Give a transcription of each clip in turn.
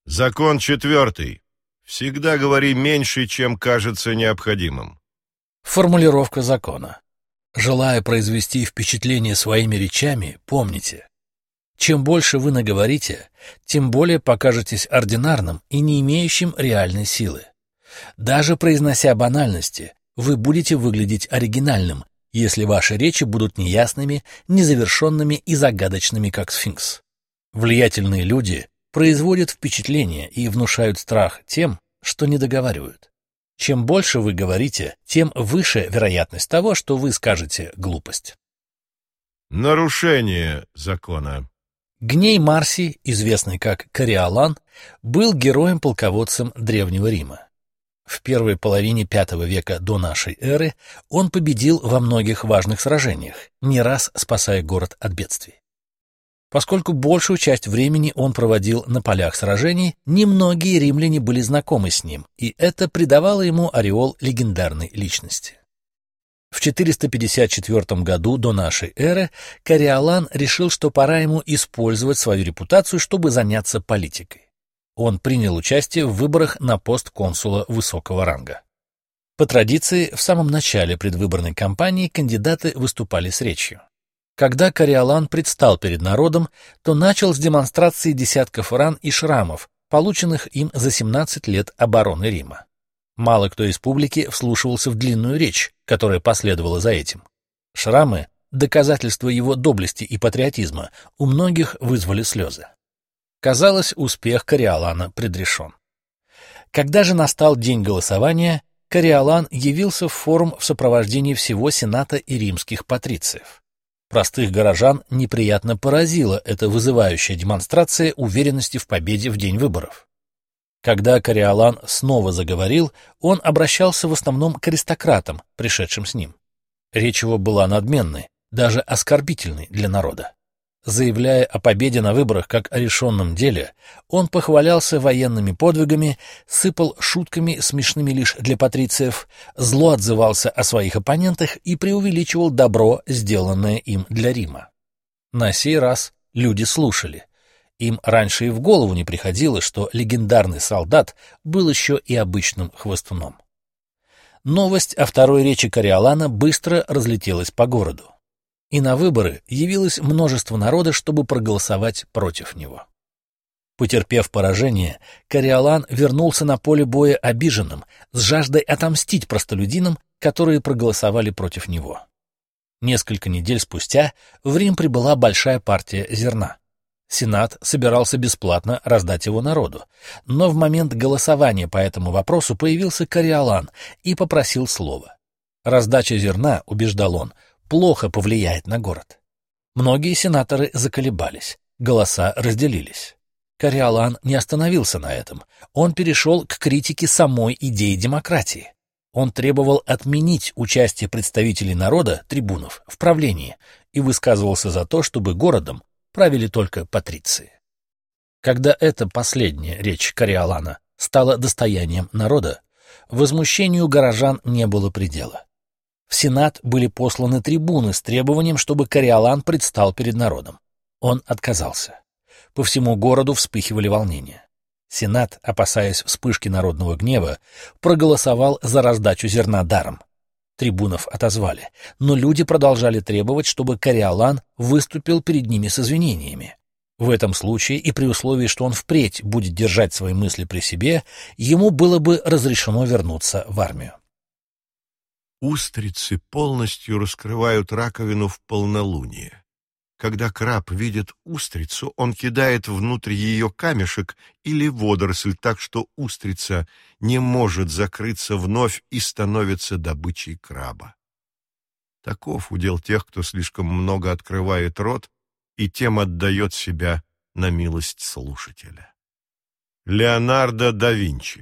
Закон 4. Всегда говори меньше, чем кажется необходимым. Формулировка закона. Желая произвести впечатление своими речами, помните: чем больше вы наговорите, тем более покажетесь ординарным и не имеющим реальной силы. Даже произнося банальности, вы будете выглядеть оригинальным, если ваши речи будут неясными, незавершенными и загадочными, как сфинкс. Влиятельные люди производят впечатление и внушают страх тем, что не договаривают. Чем больше вы говорите, тем выше вероятность того, что вы скажете глупость. Нарушение закона. Гней Марсий, известный как Кориолан, был героем-полководцем Древнего Рима. В первой половине V века до нашей эры он победил во многих важных сражениях, не раз спасая город от бедствий. Поскольку большую часть времени он проводил на полях сражений, немногие римляне были знакомы с ним, и это придавало ему ореол легендарной личности. В 454 году до нашей эры Кориолан решил, что пора ему использовать свою репутацию, чтобы заняться политикой. Он принял участие в выборах на пост консула высокого ранга. По традиции, в самом начале предвыборной кампании кандидаты выступали с речью. Когда Кориолан предстал перед народом, то начал с демонстрации десятков ран и шрамов, полученных им за 17 лет обороны Рима. Мало кто из публики вслушивался в длинную речь, которая последовала за этим. Шрамы, доказательство его доблести и патриотизма, у многих вызвали слезы. Казалось, успех Кориолана предрешен. Когда же настал день голосования, Кориолан явился в форум в сопровождении всего Сената и римских патрициев. Простых горожан неприятно поразила эта вызывающая демонстрация уверенности в победе в день выборов. Когда Кориолан снова заговорил, он обращался в основном к аристократам, пришедшим с ним. Речь его была надменной, даже оскорбительной для народа. Заявляя о победе на выборах как о решенном деле, он похвалялся военными подвигами, сыпал шутками, смешными лишь для патрициев, зло отзывался о своих оппонентах и преувеличивал добро, сделанное им для Рима. На сей раз люди слушали. Им раньше и в голову не приходило, что легендарный солдат был еще и обычным хвостуном. Новость о второй речи Кориолана быстро разлетелась по городу. И на выборы явилось множество народа, чтобы проголосовать против него. Потерпев поражение, Кориолан вернулся на поле боя обиженным, с жаждой отомстить простолюдинам, которые проголосовали против него. Несколько недель спустя в Рим прибыла большая партия зерна. Сенат собирался бесплатно раздать его народу, но в момент голосования по этому вопросу появился Кориолан и попросил слова. Раздача зерна, убеждал он, плохо повлияет на город. Многие сенаторы заколебались, голоса разделились. Кориолан не остановился на этом, он перешел к критике самой идеи демократии. Он требовал отменить участие представителей народа, трибунов, в правлении и высказывался за то, чтобы городом правили только патриции. Когда эта последняя речь Кориолана стала достоянием народа, возмущению горожан не было предела. В Сенат были посланы трибуны с требованием, чтобы Кориолан предстал перед народом. Он отказался. По всему городу вспыхивали волнения. Сенат, опасаясь вспышки народного гнева, проголосовал за раздачу зерна даром. Трибунов отозвали, но люди продолжали требовать, чтобы Кориолан выступил перед ними с извинениями. В этом случае и при условии, что он впредь будет держать свои мысли при себе, ему было бы разрешено вернуться в армию. Устрицы полностью раскрывают раковину в полнолуние. Когда краб видит устрицу, он кидает внутрь ее камешек или водоросль так, что устрица не может закрыться вновь и становится добычей краба. Таков удел тех, кто слишком много открывает рот и тем отдает себя на милость слушателя. Леонардо да Винчи.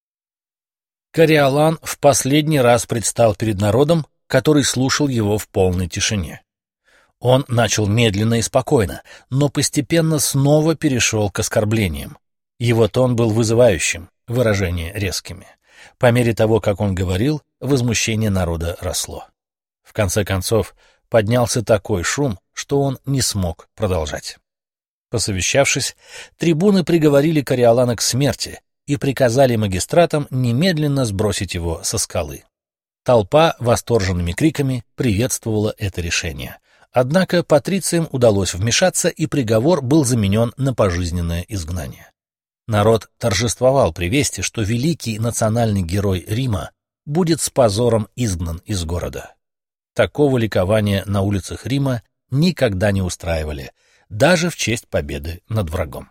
Кориолан в последний раз предстал перед народом, который слушал его в полной тишине. Он начал медленно и спокойно, но постепенно снова перешел к оскорблениям. Его тон был вызывающим, выражения резкими. По мере того, как он говорил, возмущение народа росло. В конце концов, поднялся такой шум, что он не смог продолжать. Посовещавшись, трибуны приговорили Кориолана к смерти и приказали магистратам немедленно сбросить его со скалы. Толпа восторженными криками приветствовала это решение. Однако патрициям удалось вмешаться, и приговор был заменен на пожизненное изгнание. Народ торжествовал при вести, что великий национальный герой Рима будет с позором изгнан из города. Такого ликования на улицах Рима никогда не устраивали, даже в честь победы над врагом.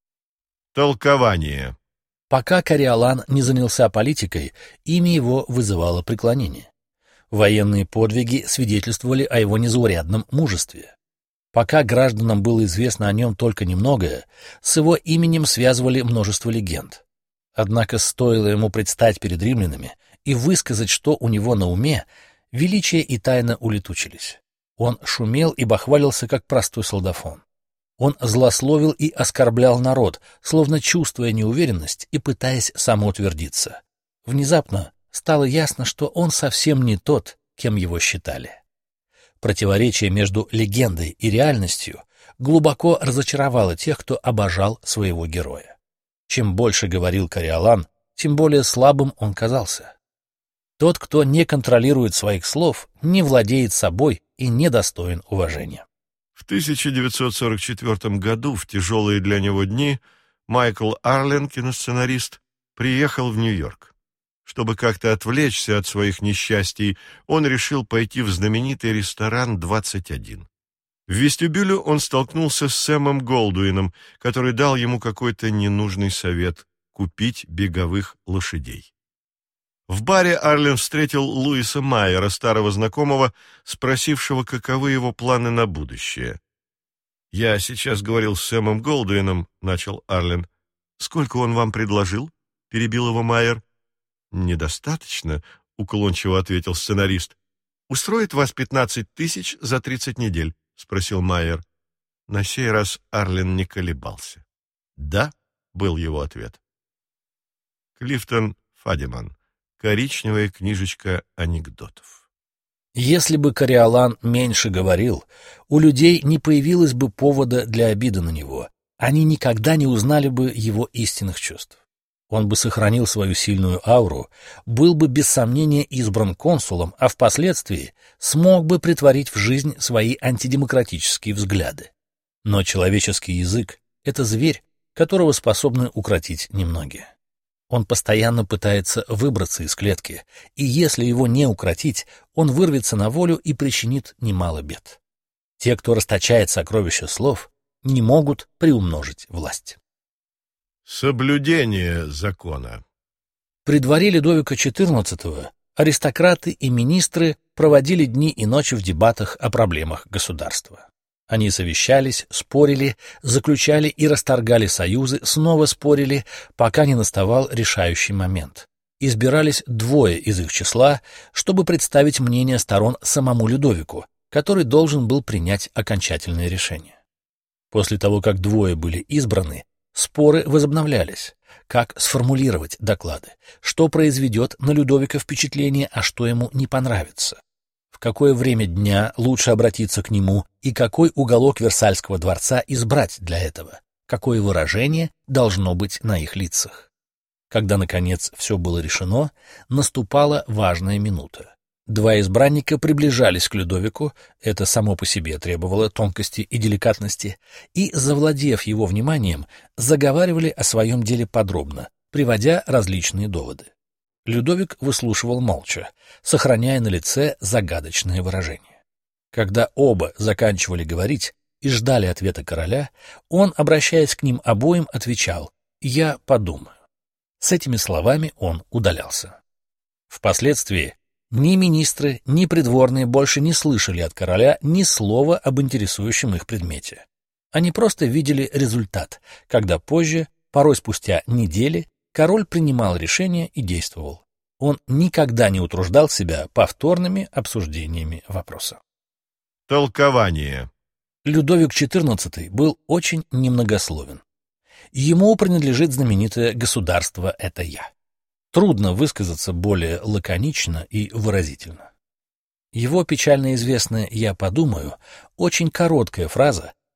Толкование. Пока Кориолан не занялся политикой, имя его вызывало преклонение. Военные подвиги свидетельствовали о его незаурядном мужестве. Пока гражданам было известно о нем только немногое, с его именем связывали множество легенд. Однако стоило ему предстать перед римлянами и высказать, что у него на уме, величие и тайна улетучились. Он шумел и бахвалился, как простой солдафон. Он злословил и оскорблял народ, словно чувствуя неуверенность и пытаясь самоутвердиться. Внезапно стало ясно, что он совсем не тот, кем его считали. Противоречие между легендой и реальностью глубоко разочаровало тех, кто обожал своего героя. Чем больше говорил Кориолан, тем более слабым он казался. Тот, кто не контролирует своих слов, не владеет собой и недостоин уважения. В 1944 году, в тяжелые для него дни, Майкл Арлен, киносценарист, приехал в Нью-Йорк. Чтобы как-то отвлечься от своих несчастий, он решил пойти в знаменитый ресторан «21». В вестибюле он столкнулся с Сэмом Голдуином, который дал ему какой-то ненужный совет — купить беговых лошадей. В баре Арлен встретил Луиса Майера, старого знакомого, спросившего, каковы его планы на будущее. «Я сейчас говорил с Сэмом Голдуином», — начал Арлен. «Сколько он вам предложил?» — перебил его Майер. «Недостаточно», — уклончиво ответил сценарист. «Устроит вас 15 тысяч за 30 недель?» — спросил Майер. На сей раз Арлен не колебался. «Да», — был его ответ. Клифтон Фадиман. Коричневая книжечка анекдотов. Если бы Кориолан меньше говорил, у людей не появилось бы повода для обиды на него. Они никогда не узнали бы его истинных чувств. Он бы сохранил свою сильную ауру, был бы без сомнения избран консулом, а впоследствии смог бы претворить в жизнь свои антидемократические взгляды. Но человеческий язык — это зверь, которого способны укротить немногие. Он постоянно пытается выбраться из клетки, и если его не укротить, он вырвется на волю и причинит немало бед. Те, кто расточает сокровища слов, не могут приумножить власть. Соблюдение закона. При дворе Людовика XIV аристократы и министры проводили дни и ночи в дебатах о проблемах государства. Они совещались, спорили, заключали и расторгали союзы, снова спорили, пока не наставал решающий момент. Избирались двое из их числа, чтобы представить мнение сторон самому Людовику, который должен был принять окончательное решение. После того, как двое были избраны, споры возобновлялись. Как сформулировать доклады, что произведет на Людовика впечатление, а что ему не понравится. В какое время дня лучше обратиться к нему и какой уголок Версальского дворца избрать для этого, какое выражение должно быть на их лицах. Когда, наконец, все было решено, наступала важная минута. Два избранника приближались к Людовику, это само по себе требовало тонкости и деликатности, и, завладев его вниманием, заговаривали о своем деле подробно, приводя различные доводы. Людовик выслушивал молча, сохраняя на лице загадочное выражение. Когда оба заканчивали говорить и ждали ответа короля, он, обращаясь к ним обоим, отвечал: «Я подумаю». С этими словами он удалялся. Впоследствии ни министры, ни придворные больше не слышали от короля ни слова об интересующем их предмете. Они просто видели результат, когда позже, порой спустя недели, король принимал решения и действовал. Он никогда не утруждал себя повторными обсуждениями вопроса. Толкование. Людовик XIV был очень немногословен. Ему принадлежит знаменитое «Государство — это я». Трудно высказаться более лаконично и выразительно. Его печально известная «я подумаю» — очень короткая фраза,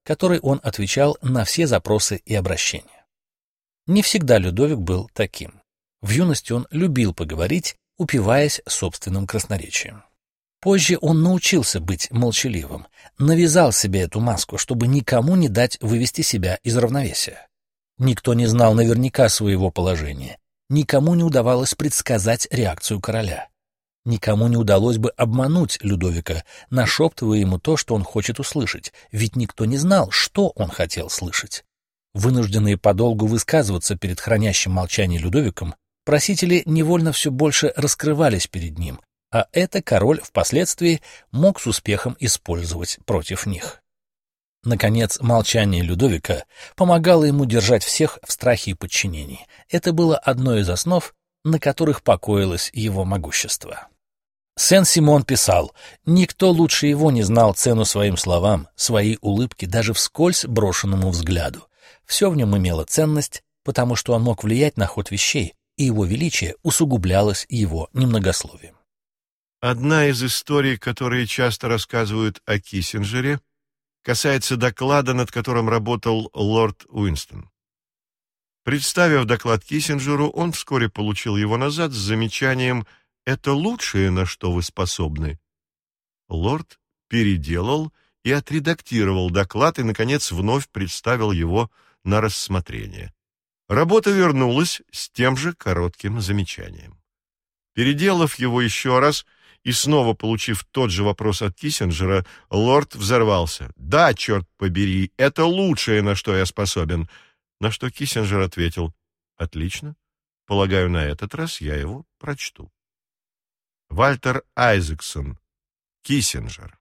которой он отвечал на все запросы и обращения. Не всегда Людовик был таким. В юности он любил поговорить, упиваясь собственным красноречием. Позже он научился быть молчаливым, навязал себе эту маску, чтобы никому не дать вывести себя из равновесия. Никто не знал наверняка своего положения, никому не удавалось предсказать реакцию короля. Никому не удалось бы обмануть Людовика, нашептывая ему то, что он хочет услышать, ведь никто не знал, что он хотел слышать. Вынужденные подолгу высказываться перед хранящим молчание Людовиком, просители невольно все больше раскрывались перед ним, а это король впоследствии мог с успехом использовать против них. Наконец, молчание Людовика помогало ему держать всех в страхе и подчинении. Это было одной из основ, на которых покоилось его могущество. Сен-Симон писал: «Никто лучше его не знал цену своим словам, своей улыбке, даже вскользь брошенному взгляду. Все в нем имело ценность, потому что он мог влиять на ход вещей, и его величие усугублялось его немногословием». Одна из историй, которые часто рассказывают о Киссинджере, касается доклада, над которым работал лорд Уинстон. Представив доклад Киссинджеру, он вскоре получил его назад с замечанием «Это лучшее, на что вы способны». Лорд переделал и отредактировал доклад и, наконец, вновь представил его на рассмотрение. Работа вернулась с тем же коротким замечанием. Переделав его еще раз и снова получив тот же вопрос от Киссинджера, лорд взорвался. «Да, черт побери, это лучшее, на что я способен». На что Киссинджер ответил: «Отлично, полагаю, на этот раз я его прочту». Вальтер Айзексон. Киссинджер.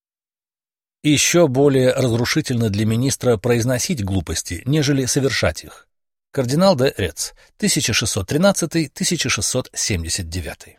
Еще более разрушительно для министра произносить глупости, нежели совершать их. Кардинал де Рец, 1613-1679.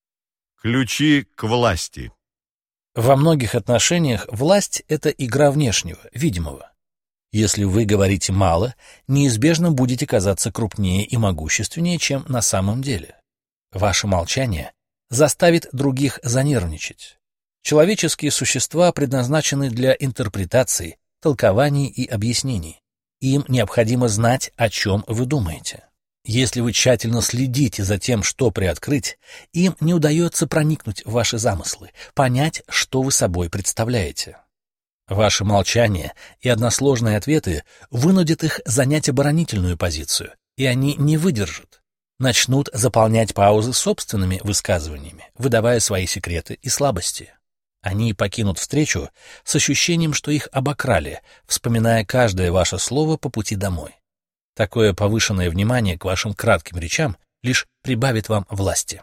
Ключи к власти. Во многих отношениях власть — это игра внешнего, видимого. Если вы говорите мало, неизбежно будете казаться крупнее и могущественнее, чем на самом деле. Ваше молчание заставит других занервничать. Человеческие существа предназначены для интерпретаций, толкований и объяснений. Им необходимо знать, о чем вы думаете. Если вы тщательно следите за тем, что приоткрыть, им не удается проникнуть в ваши замыслы, понять, что вы собой представляете. Ваше молчание и односложные ответы вынудят их занять оборонительную позицию, и они не выдержат. Начнут заполнять паузы собственными высказываниями, выдавая свои секреты и слабости. Они покинут встречу с ощущением, что их обокрали, вспоминая каждое ваше слово по пути домой. Такое повышенное внимание к вашим кратким речам лишь прибавит вам власти.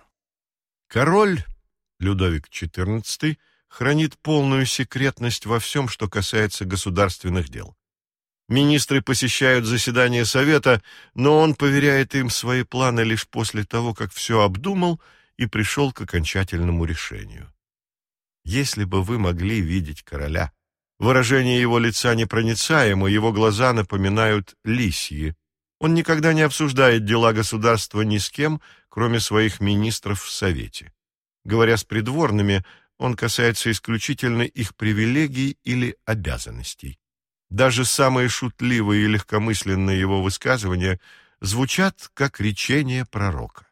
Король Людовик XIV хранит полную секретность во всем, что касается государственных дел. Министры посещают заседания совета, но он поверяет им свои планы лишь после того, как все обдумал и пришел к окончательному решению. Если бы вы могли видеть короля, выражение его лица непроницаемо, его глаза напоминают лисьи. Он никогда не обсуждает дела государства ни с кем, кроме своих министров в совете. Говоря с придворными, он касается исключительно их привилегий или обязанностей. Даже самые шутливые и легкомысленные его высказывания звучат как речение пророка.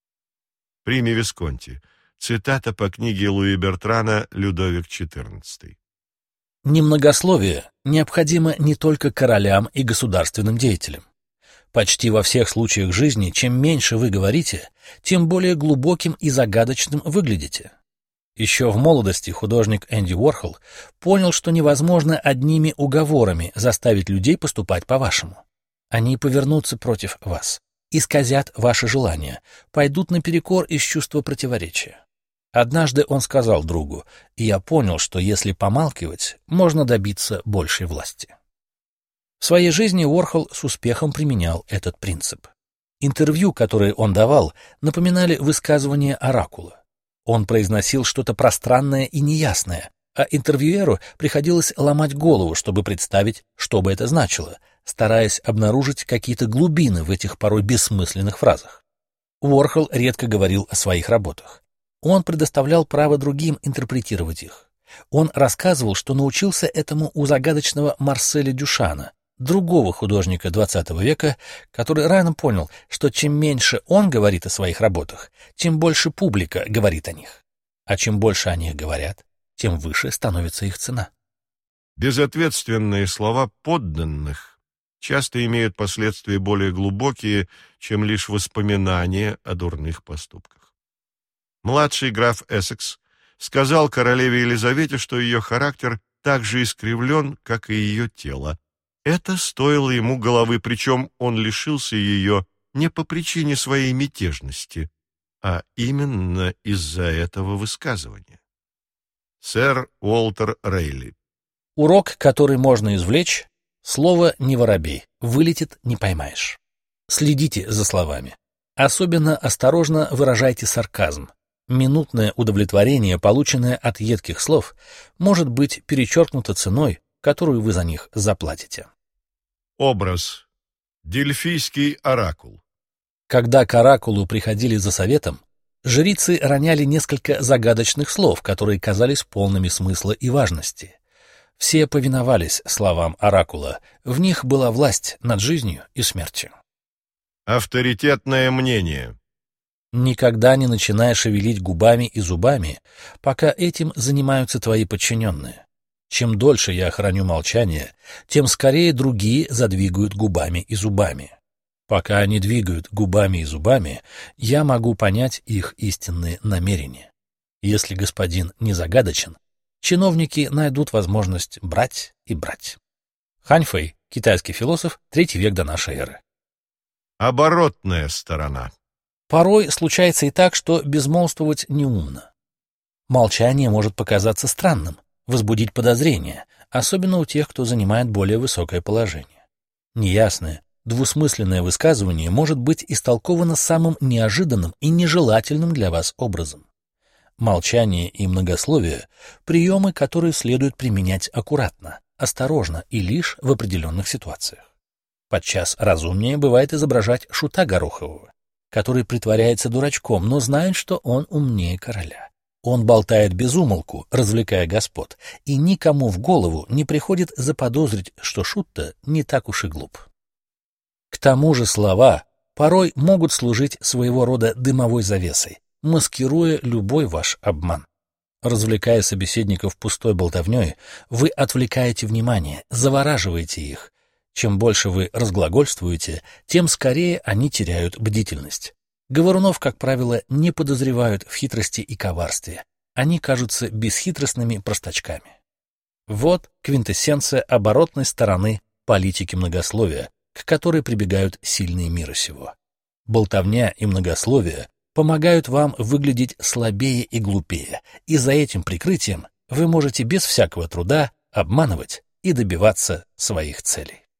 Прими Висконти. Цитата по книге Луи Бертрана «Людовик XIV». Немногословие необходимо не только королям и государственным деятелям. Почти во всех случаях жизни, чем меньше вы говорите, тем более глубоким и загадочным выглядите. Еще в молодости художник Энди Уорхол понял, что невозможно одними уговорами заставить людей поступать по-вашему. Они повернутся против вас, исказят ваши желания, пойдут наперекор из чувства противоречия. Однажды он сказал другу: «Я понял, что если помалкивать, можно добиться большей власти». В своей жизни Уорхол с успехом применял этот принцип. Интервью, которые он давал, напоминали высказывания оракула. Он произносил что-то пространное и неясное, а интервьюеру приходилось ломать голову, чтобы представить, что бы это значило, стараясь обнаружить какие-то глубины в этих порой бессмысленных фразах. Уорхол редко говорил о своих работах. Он предоставлял право другим интерпретировать их. Он рассказывал, что научился этому у загадочного Марселя Дюшана, другого художника XX века, который рано понял, что чем меньше он говорит о своих работах, тем больше публика говорит о них. А чем больше о них говорят, тем выше становится их цена. Безответственные слова подданных часто имеют последствия более глубокие, чем лишь воспоминания о дурных поступках. Младший граф Эссекс сказал королеве Елизавете, что ее характер так же искривлен, как и ее тело. Это стоило ему головы, причем он лишился ее не по причине своей мятежности, а именно из-за этого высказывания. Сэр Уолтер Рейли. Урок, который можно извлечь: слово «не воробей», вылетит — не поймаешь. Следите за словами. Особенно осторожно выражайте сарказм. Минутное удовлетворение, полученное от едких слов, может быть перечеркнуто ценой, которую вы за них заплатите. Образ. Дельфийский оракул. Когда к оракулу приходили за советом, жрицы роняли несколько загадочных слов, которые казались полными смысла и важности. Все повиновались словам оракула, в них была власть над жизнью и смертью. Авторитетное мнение. Никогда не начинай шевелить губами и зубами, пока этим занимаются твои подчиненные. Чем дольше я храню молчание, тем скорее другие задвигают губами и зубами. Пока они двигают губами и зубами, я могу понять их истинные намерения. Если господин не загадочен, чиновники найдут возможность брать и брать. Хань Фэй, китайский философ, 3 век до нашей эры. Оборотная сторона. Порой случается и так, что безмолвствовать неумно. Молчание может показаться странным, возбудить подозрения, особенно у тех, кто занимает более высокое положение. Неясное, двусмысленное высказывание может быть истолковано самым неожиданным и нежелательным для вас образом. Молчание и многословие — приемы, которые следует применять аккуратно, осторожно и лишь в определенных ситуациях. Подчас разумнее бывает изображать шута горохового, который притворяется дурачком, но знает, что он умнее короля. Он болтает без умолку, развлекая господ, и никому в голову не приходит заподозрить, что шут-то не так уж и глуп. К тому же слова порой могут служить своего рода дымовой завесой, маскируя любой ваш обман. Развлекая собеседников пустой болтовней, вы отвлекаете внимание, завораживаете их. Чем больше вы разглагольствуете, тем скорее они теряют бдительность. Говорунов, как правило, не подозревают в хитрости и коварстве. Они кажутся бесхитростными простачками. Вот квинтэссенция оборотной стороны политики многословия, к которой прибегают сильные мира сего. Болтовня и многословие помогают вам выглядеть слабее и глупее, и за этим прикрытием вы можете без всякого труда обманывать и добиваться своих целей.